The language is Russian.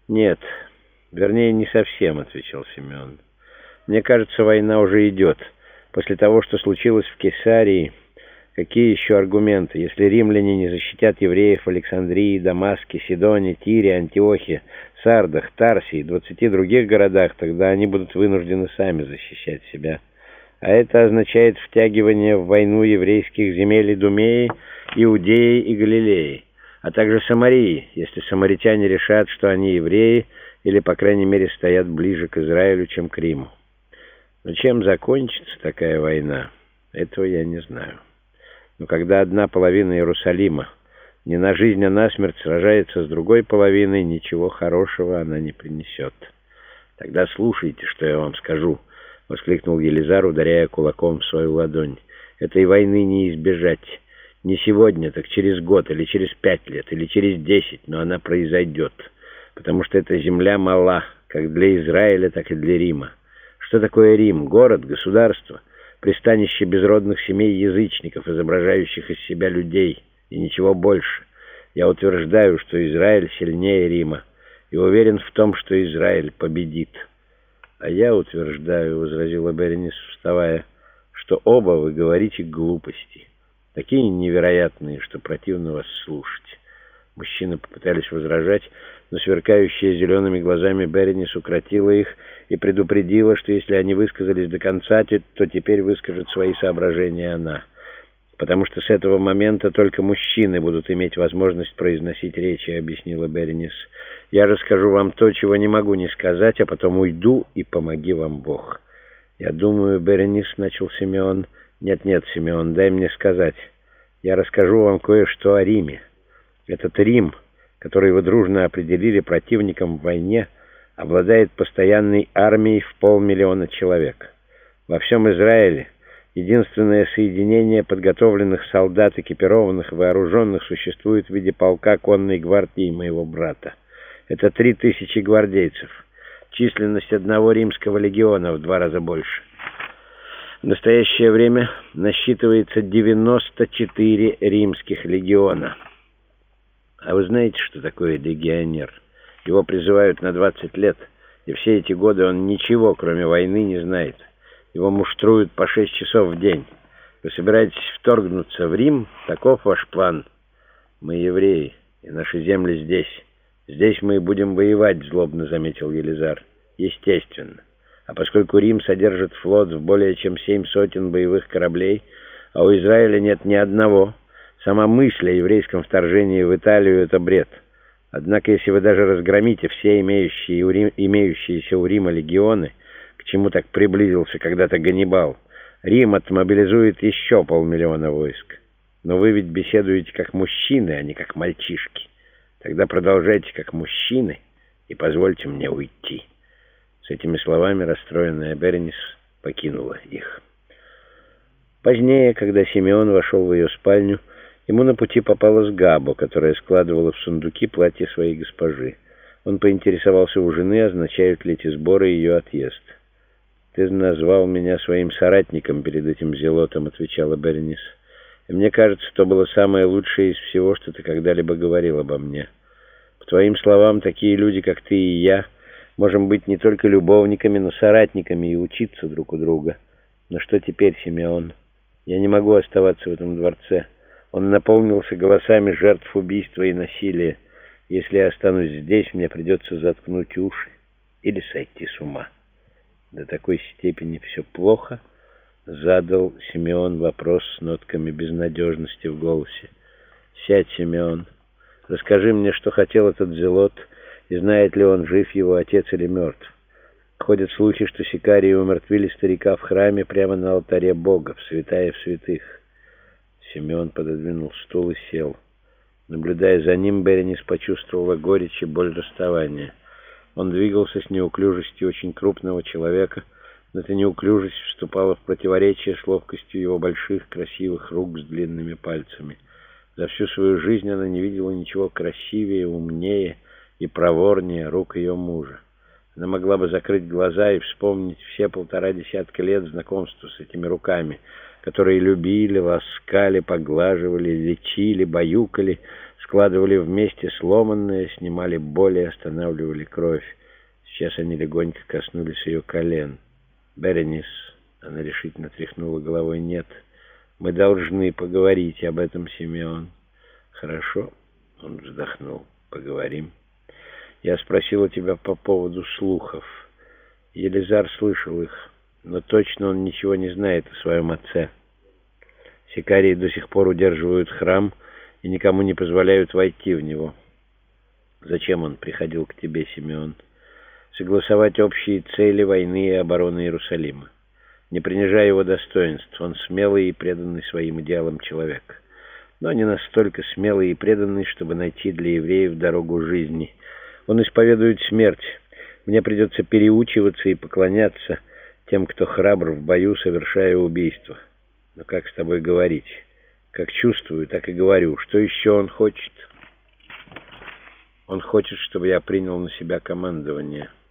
«Нет, вернее, не совсем», — отвечал Симеон. «Мне кажется, война уже идет. После того, что случилось в Кесарии, какие еще аргументы? Если римляне не защитят евреев в Александрии, Дамаске, Сидоне, Тире, Антиохе, Сардах, Тарсе и 20 других городах, тогда они будут вынуждены сами защищать себя. А это означает втягивание в войну еврейских земель Идумеи, Иудеи и Галилеи, а также Самарии, если самаритяне решат, что они евреи, или, по крайней мере, стоят ближе к Израилю, чем к Риму. Но чем закончится такая война, этого я не знаю. Но когда одна половина Иерусалима не на жизнь, а на смерть сражается с другой половиной, ничего хорошего она не принесет. «Тогда слушайте, что я вам скажу», — воскликнул Елизар, ударяя кулаком в свою ладонь. «Этой войны не избежать. Не сегодня, так через год, или через 5 лет, или через 10, но она произойдет. Потому что эта земля мала, как для Израиля, так и для Рима. Что такое Рим? Город, государство, пристанище безродных семей язычников, изображающих из себя людей, и ничего больше. Я утверждаю, что Израиль сильнее Рима, и уверен в том, что Израиль победит». «А я утверждаю, — возразила Беренис, вставая, — что оба вы говорите глупости, такие невероятные, что противно вас слушать». Мужчины попытались возражать, но сверкающая зелеными глазами Беренис укротила их и предупредила, что если они высказались до конца, то теперь выскажет свои соображения она. «Потому что с этого момента только мужчины будут иметь возможность произносить речи», — объяснила Беренис. «Я же скажу вам то, чего не могу не сказать, а потом уйду, и помоги вам Бог». «Я думаю, Беренис, — начал Симеон. — Нет, Симеон, дай мне сказать. Я расскажу вам кое-что о Риме. Этот Рим, который вы дружно определили противником в войне, обладает постоянной армией в 500 000 человек. Во всем Израиле единственное соединение подготовленных солдат, экипированных и вооруженных, существует в виде полка конной гвардии моего брата. Это 3000 гвардейцев. Численность одного римского легиона в 2 раза больше. В настоящее время насчитывается 94 римских легиона. А вы знаете, что такое легионер? Его призывают на 20 лет, и все эти годы он ничего, кроме войны, не знает. Его муштруют по 6 часов в день. Вы собираетесь вторгнуться в Рим? Таков ваш план. Мы евреи, и наши земли здесь. Здесь мы и будем воевать, злобно заметил Елизар. Естественно. А поскольку Рим содержит флот в более чем 7 сотен боевых кораблей, а у Израиля нет ни одного, сама мысль о еврейском вторжении в Италию — это бред. Однако, если вы даже разгромите все имеющиеся у Рима легионы, к чему так приблизился когда-то Ганнибал, Рим отмобилизует еще 500 000 войск. Но вы ведь беседуете как мужчины, а не как мальчишки. Тогда продолжайте как мужчины и позвольте мне уйти». С этими словами расстроенная Беренис покинула их. Позднее, когда Симеон вошел в ее спальню, ему на пути попалась Габо, которая складывала в сундуки платье своей госпожи. Он поинтересовался у жены, означают ли эти сборы ее отъезд. «Ты назвал меня своим соратником перед этим зелотом», — отвечала Беренис. «И мне кажется, то было самое лучшее из всего, что ты когда-либо говорил обо мне. По твоим словам, такие люди, как ты и я, можем быть не только любовниками, но соратниками и учиться друг у друга. Но что теперь, Симеон? Я не могу оставаться в этом дворце. Он наполнился голосами жертв убийства и насилия. Если я останусь здесь, мне придется заткнуть уши или сойти с ума». «До такой степени все плохо?» — задал Симеон вопрос с нотками безнадежности в голосе. «Сядь, Симеон. Расскажи мне, что хотел этот зелот, и знает ли он, жив его отец или мертв. Ходят слухи, что сикарии умертвили старика в храме прямо на алтаре Бога, в святая святых». Симеон пододвинул стул и сел. Наблюдая за ним, Беренис почувствовала горечь и боль расставания. Он двигался с неуклюжестью очень крупного человека, но эта неуклюжесть вступала в противоречие с ловкостью его больших красивых рук с длинными пальцами. За всю свою жизнь она не видела ничего красивее, умнее и проворнее рук ее мужа. Она могла бы закрыть глаза и вспомнить все 1,5 десятка лет знакомства с этими руками, которые любили, ласкали, поглаживали, лечили, баюкали, складывали вместе сломанное, снимали боль и останавливали кровь. Сейчас они легонько коснулись ее колен. «Беренис», — она решительно тряхнула головой, — «нет, мы должны поговорить об этом, Симеон». «Хорошо», — он вздохнул, — «поговорим. Я спросила тебя по поводу слухов. Елизар слышал их, но точно он ничего не знает о своем отце. Сикарии до сих пор удерживают храм и никому не позволяют войти в него. Зачем он приходил к тебе, Симеон? Согласовать общие цели войны и обороны Иерусалима. Не принижая его достоинств, он смелый и преданный своим идеалам человек. Но не настолько смелый и преданный, чтобы найти для евреев дорогу жизни. Он исповедует смерть. Мне придется переучиваться и поклоняться тем, кто храбр в бою, совершая убийство. Но как с тобой говорить? Как чувствую, так и говорю. Что еще он хочет? Он хочет, чтобы я принял на себя командование».